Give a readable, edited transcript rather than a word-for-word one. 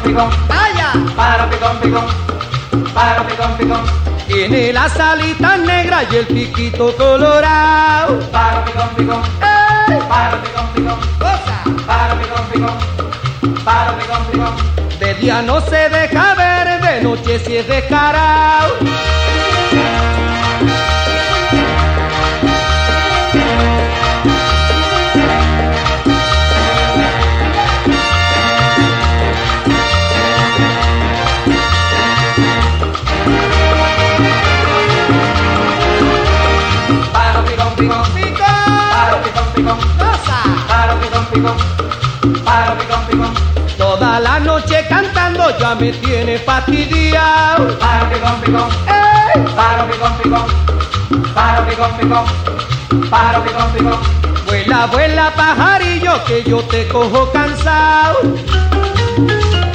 picón, ¡Vaya! pájaro picón, picón, pájaro picón, picón, Tiene las alitas negras y el piquito colorado. pájaro picón, picón, ¡Ey! pájaro picón, picón, ¡Cosa! pájaro picón, picón, pájaro picón, picón. De día no se deja ver, de noche sí es descarado. Pájaro picón, picón, ¡Pico! pájaro picón, picón, ¡Cosa! pájaro picón, picón, pájaro picón, picón, Toda la noche cantando ya me tiene fastidiado. pájaro picón, picón, ¡Ey! pájaro picón, picón, pájaro picón, picón, pájaro picón, picón. Vuela, vuela pajarillo que yo te cojo cansado.